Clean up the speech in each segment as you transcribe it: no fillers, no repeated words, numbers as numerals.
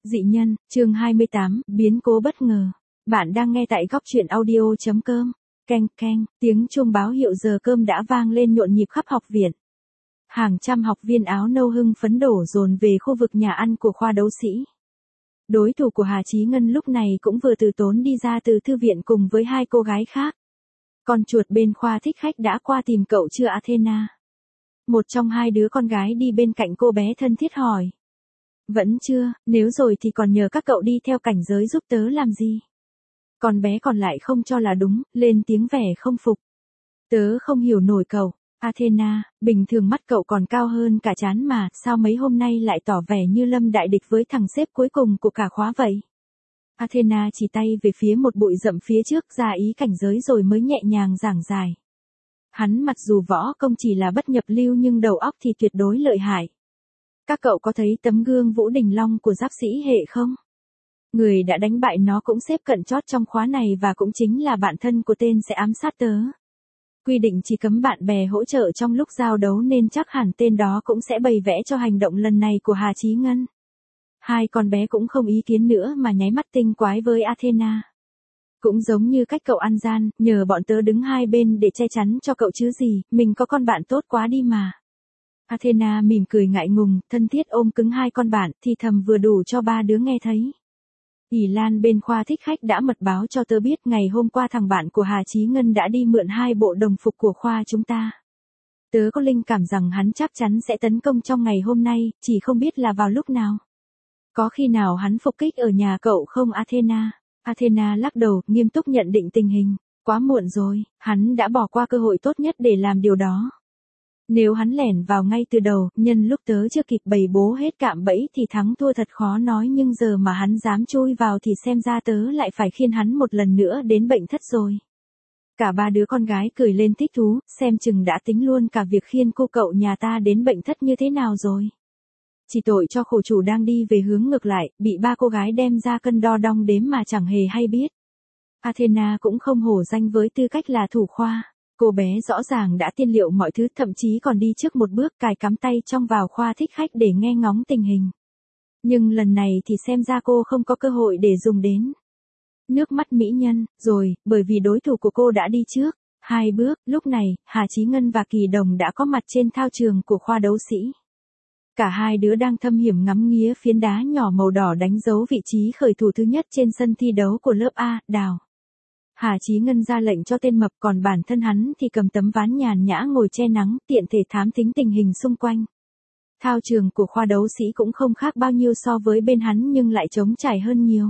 Dị nhân, chương 28, biến cố bất ngờ. Bạn đang nghe tại góc truyện audio.com. Keng keng, tiếng chuông báo hiệu giờ cơm đã vang lên nhộn nhịp khắp học viện. Hàng trăm học viên áo nâu hưng phấn đổ dồn về khu vực nhà ăn của khoa đấu sĩ. Đối thủ của Hà Chí Ngân lúc này cũng vừa từ tốn đi ra từ thư viện cùng với hai cô gái khác. Con chuột bên khoa thích khách đã qua tìm cậu chưa Athena? Một trong hai đứa con gái đi bên cạnh cô bé thân thiết hỏi. Vẫn chưa, nếu rồi thì còn nhờ các cậu đi theo cảnh giới giúp tớ làm gì? Con bé còn lại không cho là đúng, lên tiếng vẻ không phục. Tớ không hiểu nổi cậu, Athena, bình thường mắt cậu còn cao hơn cả trán mà, sao mấy hôm nay lại tỏ vẻ như lâm đại địch với thằng xếp cuối cùng của cả khóa vậy? Athena chỉ tay về phía một bụi rậm phía trước ra ý cảnh giới rồi mới nhẹ nhàng giảng giải. Hắn mặc dù võ công chỉ là bất nhập lưu nhưng đầu óc thì tuyệt đối lợi hại. Các cậu có thấy tấm gương Vũ Đình Long của giáp sĩ hệ không? Người đã đánh bại nó cũng xếp cận chót trong khóa này và cũng chính là bạn thân của tên sẽ ám sát tớ. Quy định chỉ cấm bạn bè hỗ trợ trong lúc giao đấu nên chắc hẳn tên đó cũng sẽ bày vẽ cho hành động lần này của Hà Chí Ngân. Hai con bé cũng không ý kiến nữa mà nháy mắt tinh quái với Athena. Cũng giống như cách cậu ăn gian, nhờ bọn tớ đứng hai bên để che chắn cho cậu chứ gì, mình có con bạn tốt quá đi mà. Athena mỉm cười ngại ngùng, thân thiết ôm cứng hai con bạn, thì thầm vừa đủ cho ba đứa nghe thấy. Ỷ Lan bên khoa thích khách đã mật báo cho tớ biết ngày hôm qua thằng bạn của Hà Chí Ngân đã đi mượn hai bộ đồng phục của khoa chúng ta. Tớ có linh cảm rằng hắn chắc chắn sẽ tấn công trong ngày hôm nay, chỉ không biết là vào lúc nào. Có khi nào hắn phục kích ở nhà cậu không Athena? Athena lắc đầu, nghiêm túc nhận định tình hình. Quá muộn rồi, hắn đã bỏ qua cơ hội tốt nhất để làm điều đó. Nếu hắn lẻn vào ngay từ đầu, nhân lúc tớ chưa kịp bày bố hết cạm bẫy thì thắng thua thật khó nói, nhưng giờ mà hắn dám chui vào thì xem ra tớ lại phải khiêng hắn một lần nữa đến bệnh thất rồi. Cả ba đứa con gái cười lên thích thú, xem chừng đã tính luôn cả việc khiêng cô cậu nhà ta đến bệnh thất như thế nào rồi. Chỉ tội cho khổ chủ đang đi về hướng ngược lại, bị ba cô gái đem ra cân đo đong đếm mà chẳng hề hay biết. Athena cũng không hổ danh với tư cách là thủ khoa. Cô bé rõ ràng đã tiên liệu mọi thứ, thậm chí còn đi trước một bước cài cắm tay trong vào khoa thích khách để nghe ngóng tình hình. Nhưng lần này thì xem ra cô không có cơ hội để dùng đến. Nước mắt mỹ nhân, rồi, bởi vì đối thủ của cô đã đi trước. Hai bước, lúc này, Hà Chí Ngân và Kỳ Đồng đã có mặt trên thao trường của khoa đấu sĩ. Cả hai đứa đang thâm hiểm ngắm nghía phiến đá nhỏ màu đỏ đánh dấu vị trí khởi thủ thứ nhất trên sân thi đấu của lớp A, Đào. Hà Chí Ngân ra lệnh cho tên mập, còn bản thân hắn thì cầm tấm ván nhàn nhã ngồi che nắng, tiện thể thám thính tình hình xung quanh. Thao trường của khoa đấu sĩ cũng không khác bao nhiêu so với bên hắn nhưng lại trống trải hơn nhiều.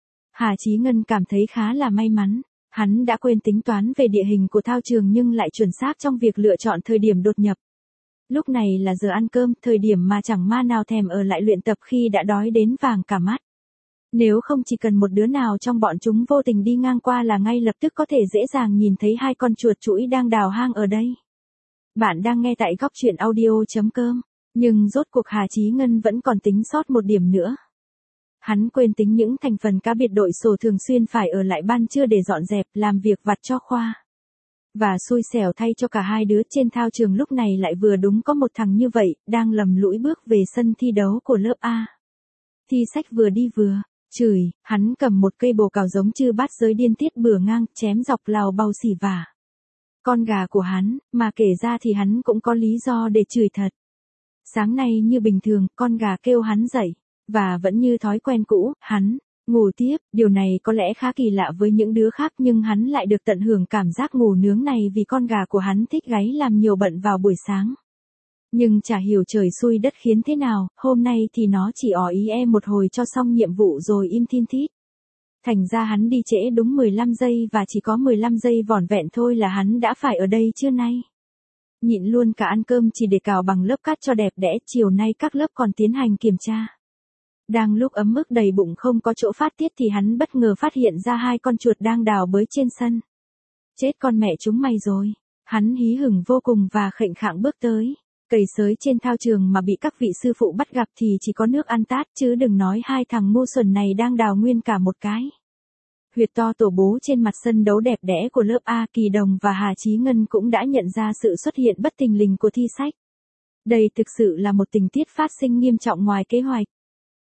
Hà Chí Ngân cảm thấy khá là may mắn. Hắn đã quên tính toán về địa hình của thao trường nhưng lại chuẩn xác trong việc lựa chọn thời điểm đột nhập. Lúc này là giờ ăn cơm, thời điểm mà chẳng ma nào thèm ở lại luyện tập khi đã đói đến vàng cả mắt. Nếu không chỉ cần một đứa nào trong bọn chúng vô tình đi ngang qua là ngay lập tức có thể dễ dàng nhìn thấy hai con chuột chũi đang đào hang ở đây. Bạn đang nghe tại góc truyện audio.com, nhưng rốt cuộc Hà Chí Ngân vẫn còn tính sót một điểm nữa. Hắn quên tính những thành phần cá biệt đội sổ thường xuyên phải ở lại ban trưa để dọn dẹp, làm việc vặt cho khoa. Và xui xẻo thay cho cả hai đứa trên thao trường lúc này lại vừa đúng có một thằng như vậy, đang lầm lũi bước về sân thi đấu của lớp A. Thi sách vừa đi vừa chửi, hắn cầm một cây bồ cào giống chư bát giới điên tiết bừa ngang, chém dọc lào bầu xỉ vả. Con gà của hắn, mà kể ra thì hắn cũng có lý do để chửi thật. Sáng nay như bình thường, con gà kêu hắn dậy, và vẫn như thói quen cũ, hắn ngủ tiếp. Điều này có lẽ khá kỳ lạ với những đứa khác nhưng hắn lại được tận hưởng cảm giác ngủ nướng này vì con gà của hắn thích gáy làm nhiều bận vào buổi sáng. Nhưng chả hiểu trời xui đất khiến thế nào, hôm nay thì nó chỉ ỏ ý một hồi cho xong nhiệm vụ rồi im thin thít. Thành ra hắn đi trễ đúng 15 giây và chỉ có 15 giây vỏn vẹn thôi là hắn đã phải ở đây trưa nay. Nhịn luôn cả ăn cơm chỉ để cào bằng lớp cát cho đẹp đẽ, chiều nay các lớp còn tiến hành kiểm tra. Đang lúc ấm ức đầy bụng không có chỗ phát tiết thì hắn bất ngờ phát hiện ra hai con chuột đang đào bới trên sân. Chết con mẹ chúng mày rồi. Hắn hí hửng vô cùng và khệnh khạng bước tới. Cày sới trên thao trường mà bị các vị sư phụ bắt gặp thì chỉ có nước ăn tát chứ đừng nói hai thằng ngu xuẩn này đang đào nguyên cả một cái. Huyệt to tổ bố trên mặt sân đấu đẹp đẽ của lớp A. Kỳ Đồng và Hà Chí Ngân cũng đã nhận ra sự xuất hiện bất thình lình của thi sách. Đây thực sự là một tình tiết phát sinh nghiêm trọng ngoài kế hoạch.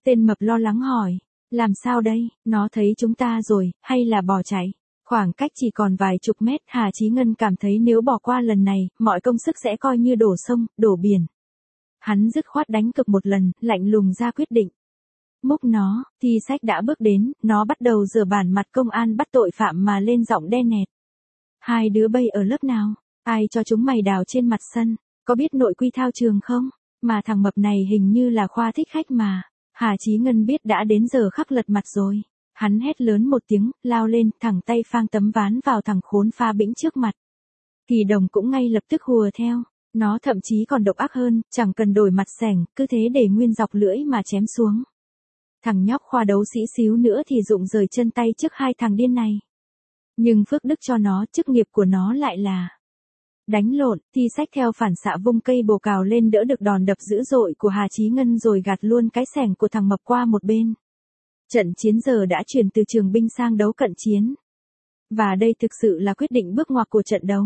Tên mập lo lắng hỏi, làm sao đây, nó thấy chúng ta rồi, hay là bỏ chạy? Khoảng cách chỉ còn vài chục mét, Hà Chí Ngân cảm thấy nếu bỏ qua lần này, mọi công sức sẽ coi như đổ sông, đổ biển. Hắn dứt khoát đánh cược một lần, lạnh lùng ra quyết định. Múc nó, Thi Sách đã bước đến, nó bắt đầu rửa bản mặt công an bắt tội phạm mà lên giọng đe nẹt. Hai đứa bay ở lớp nào? Ai cho chúng mày đào trên mặt sân? Có biết nội quy thao trường không? Mà thằng mập này hình như là khoa thích khách mà. Hà Chí Ngân biết đã đến giờ khắc lật mặt rồi. Hắn hét lớn một tiếng, lao lên, thẳng tay phang tấm ván vào thằng khốn pha bĩnh trước mặt. Kỳ Đồng cũng ngay lập tức hùa theo. Nó thậm chí còn độc ác hơn, chẳng cần đổi mặt sẻng, cứ thế để nguyên dọc lưỡi mà chém xuống. Thằng nhóc khoa đấu sĩ xíu nữa thì rụng rời chân tay trước hai thằng điên này. Nhưng phước đức cho nó, chức nghiệp của nó lại là đánh lộn. Thi Sách theo phản xạ vung cây bồ cào lên đỡ được đòn đập dữ dội của Hà Chí Ngân rồi gạt luôn cái xẻng của thằng mập qua một bên. Trận chiến giờ đã chuyển từ trường binh sang đấu cận chiến. Và đây thực sự là quyết định bước ngoặt của trận đấu.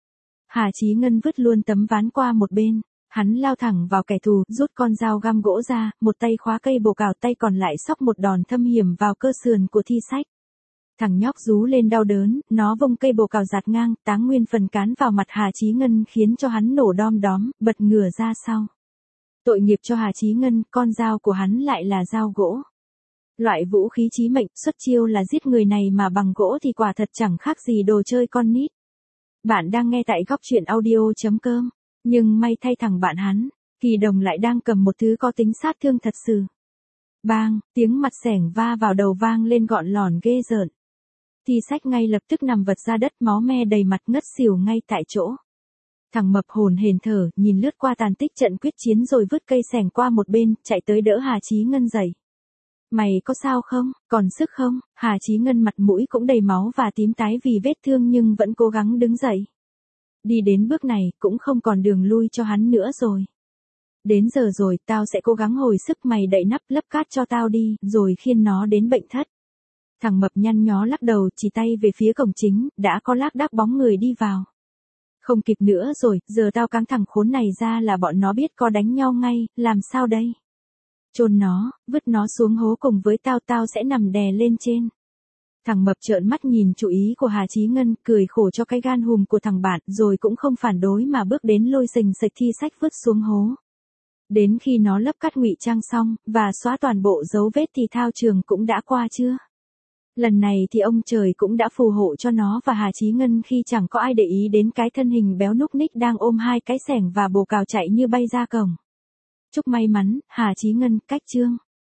Hà Chí Ngân vứt luôn tấm ván qua một bên. Hắn lao thẳng vào kẻ thù, rút con dao găm gỗ ra, một tay khóa cây bồ cào, tay còn lại xóc một đòn thâm hiểm vào cơ sườn của Thi Sách. Thằng nhóc rú lên đau đớn, nó vung cây bồ cào giạt ngang, táng nguyên phần cán vào mặt Hà Chí Ngân khiến cho hắn nổ đom đóm, bật ngửa ra sau. Tội nghiệp cho Hà Chí Ngân, con dao của hắn lại là dao gỗ. Loại vũ khí chí mệnh, xuất chiêu là giết người này mà bằng gỗ thì quả thật chẳng khác gì đồ chơi con nít. Bạn đang nghe tại Góc Truyện Audio.com. Nhưng may thay thằng bạn hắn, Kỳ Đồng lại đang cầm một thứ có tính sát thương thật sự. Bang, tiếng mặt xẻng va vào đầu vang lên gọn lòn ghê rợn. Thi Sách ngay lập tức nằm vật ra đất, máu me đầy mặt, ngất xỉu ngay tại chỗ. Thằng mập hồn hển thở, nhìn lướt qua tàn tích trận quyết chiến rồi vứt cây xẻng qua một bên, chạy tới đỡ Hà Chí Ngân dậy. Mày có sao không, còn sức không? Hà Chí Ngân mặt mũi cũng đầy máu và tím tái vì vết thương nhưng vẫn cố gắng đứng dậy. Đi đến bước này, cũng không còn đường lui cho hắn nữa rồi. Đến giờ rồi, tao sẽ cố gắng hồi sức, mày đậy nắp lấp cát cho tao đi, rồi khiêng nó đến bệnh thất. Thằng mập nhăn nhó lắc đầu, chỉ tay về phía cổng chính, đã có lác đác bóng người đi vào. Không kịp nữa rồi, giờ tao cáng thằng khốn này ra là bọn nó biết có đánh nhau ngay, làm sao đây? Chôn nó, vứt nó xuống hố cùng với tao, tao sẽ nằm đè lên trên. Thằng mập trợn mắt nhìn chú ý của Hà Chí Ngân, cười khổ cho cái gan hùm của thằng bạn, rồi cũng không phản đối mà bước đến lôi sình sạch Thi Sách vứt xuống hố. Đến khi nó lấp cát ngụy trang xong, và xóa toàn bộ dấu vết thì thao trường cũng đã qua chưa? Lần này thì ông trời cũng đã phù hộ cho nó và Hà Chí Ngân khi chẳng có ai để ý đến cái thân hình béo núc ních đang ôm hai cái xẻng và bồ cào chạy như bay ra cổng. Chúc may mắn, Hà Chí Ngân, cách chương.